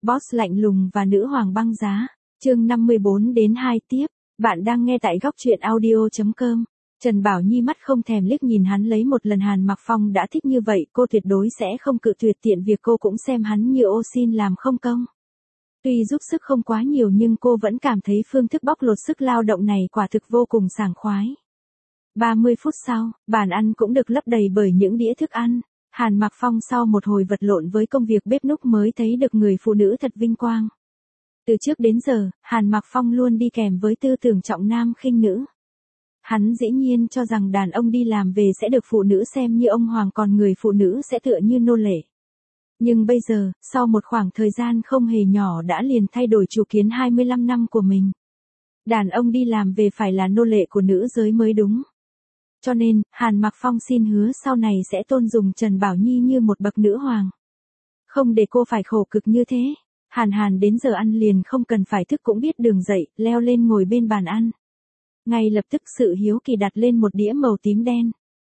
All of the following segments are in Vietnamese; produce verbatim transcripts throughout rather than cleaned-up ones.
Boss lạnh lùng và nữ hoàng băng giá. Chương năm mươi bốn đến hai tiếp. Bạn đang nghe tại góc truyện audio chấm com. Trần Bảo Nhi mắt không thèm liếc nhìn hắn lấy một lần. Hàn Mặc Phong đã thích như vậy, cô tuyệt đối sẽ không cự tuyệt, tiện việc cô cũng xem hắn như ô xin làm không công. Tuy giúp sức không quá nhiều nhưng cô vẫn cảm thấy phương thức bóc lột sức lao động này quả thực vô cùng sảng khoái. ba mươi phút sau, bàn ăn cũng được lấp đầy bởi những đĩa thức ăn. Hàn Mặc Phong sau một hồi vật lộn với công việc bếp núc mới thấy được người phụ nữ thật vinh quang. Từ trước đến giờ, Hàn Mặc Phong luôn đi kèm với tư tưởng trọng nam khinh nữ. Hắn dĩ nhiên cho rằng đàn ông đi làm về sẽ được phụ nữ xem như ông hoàng, còn người phụ nữ sẽ tựa như nô lệ. Nhưng bây giờ, sau một khoảng thời gian không hề nhỏ đã liền thay đổi chủ kiến hai mươi lăm năm của mình. Đàn ông đi làm về phải là nô lệ của nữ giới mới đúng. Cho nên, Hàn Mặc Phong xin hứa sau này sẽ tôn dùng Trần Bảo Nhi như một bậc nữ hoàng. Không để cô phải khổ cực như thế. Hàn Hàn đến giờ ăn liền không cần phải thức cũng biết đường dậy, leo lên ngồi bên bàn ăn. Ngay lập tức sự hiếu kỳ đặt lên một đĩa màu tím đen.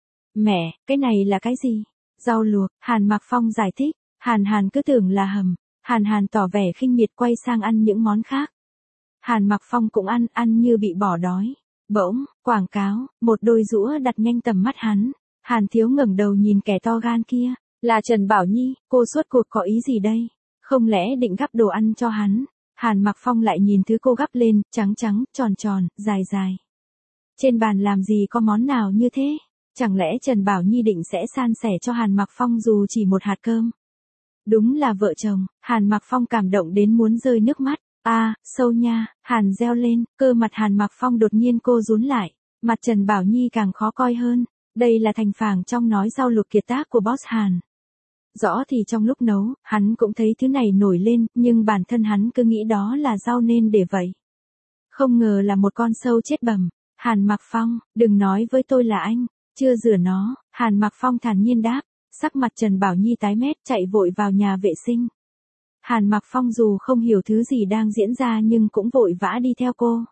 Mẹ, cái này là cái gì? Rau luộc, Hàn Mặc Phong giải thích. Hàn Hàn cứ tưởng là hầm. Hàn Hàn tỏ vẻ khinh miệt quay sang ăn những món khác. Hàn Mặc Phong cũng ăn, ăn như bị bỏ đói. Bỗng, quảng cáo, một đôi giũa đặt nhanh tầm mắt hắn. Hàn Thiếu ngẩng đầu nhìn kẻ to gan kia. Là Trần Bảo Nhi, cô suốt cuộc có ý gì đây? Không lẽ định gắp đồ ăn cho hắn? Hàn Mặc Phong lại nhìn thứ cô gắp lên, trắng trắng, tròn tròn, dài dài. Trên bàn làm gì có món nào như thế? Chẳng lẽ Trần Bảo Nhi định sẽ san sẻ cho Hàn Mặc Phong dù chỉ một hạt cơm? Đúng là vợ chồng. Hàn Mặc Phong cảm động đến muốn rơi nước mắt. A, à, sâu nha. Hàn reo lên, cơ mặt Hàn Mặc Phong đột nhiên cô rún lại. Mặt Trần Bảo Nhi càng khó coi hơn. Đây là thành phảng trong nói rau luộc kiệt tác của boss Hàn. Rõ thì trong lúc nấu, hắn cũng thấy thứ này nổi lên, nhưng bản thân hắn cứ nghĩ đó là rau nên để vậy. Không ngờ là một con sâu chết bầm. Hàn Mặc Phong, đừng nói với tôi là anh, chưa rửa nó. Hàn Mặc Phong thản nhiên đáp. Sắc mặt Trần Bảo Nhi tái mét, chạy vội vào nhà vệ sinh. Hàn Mặc Phong dù không hiểu thứ gì đang diễn ra nhưng cũng vội vã đi theo cô.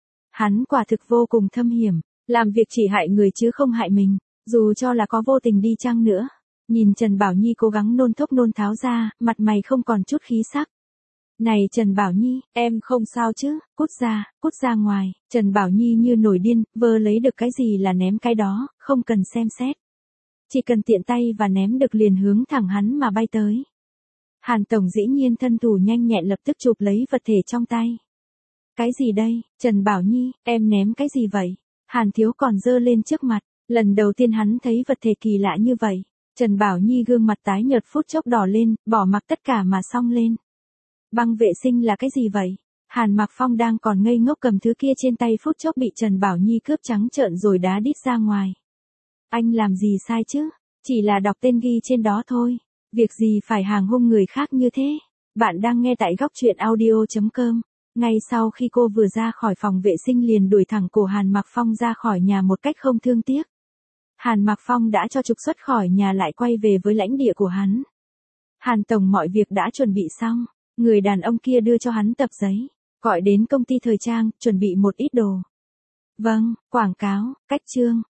Hắn quả thực vô cùng thâm hiểm, làm việc chỉ hại người chứ không hại mình, dù cho là có vô tình đi chăng nữa. Nhìn Trần Bảo Nhi cố gắng nôn thốc nôn tháo ra, mặt mày không còn chút khí sắc. Này Trần Bảo Nhi, em không sao chứ, cút ra, cút ra ngoài. Trần Bảo Nhi như nổi điên, vơ lấy được cái gì là ném cái đó, không cần xem xét. Chỉ cần tiện tay và ném được liền hướng thẳng hắn mà bay tới. Hàn Tổng dĩ nhiên thân thủ nhanh nhẹn lập tức chụp lấy vật thể trong tay. Cái gì đây, Trần Bảo Nhi, em ném cái gì vậy? Hàn Thiếu còn giơ lên trước mặt, lần đầu tiên hắn thấy vật thể kỳ lạ như vậy. Trần Bảo Nhi gương mặt tái nhợt phút chốc đỏ lên, bỏ mặc tất cả mà xông lên. Băng vệ sinh là cái gì vậy? Hàn Mặc Phong đang còn ngây ngốc cầm thứ kia trên tay phút chốc bị Trần Bảo Nhi cướp trắng trợn rồi đá đít ra ngoài. Anh làm gì sai chứ? Chỉ là đọc tên ghi trên đó thôi. Việc gì phải hàng hung người khác như thế? Bạn đang nghe tại góc truyện audio chấm com. Ngay sau khi cô vừa ra khỏi phòng vệ sinh liền đuổi thẳng cổ Hàn Mặc Phong ra khỏi nhà một cách không thương tiếc. Hàn Mặc Phong đã cho trục xuất khỏi nhà lại quay về với lãnh địa của hắn. Hàn Tổng mọi việc đã chuẩn bị xong. Người đàn ông kia đưa cho hắn tập giấy. Gọi đến công ty thời trang, chuẩn bị một ít đồ. Vâng, quảng cáo, cách chương.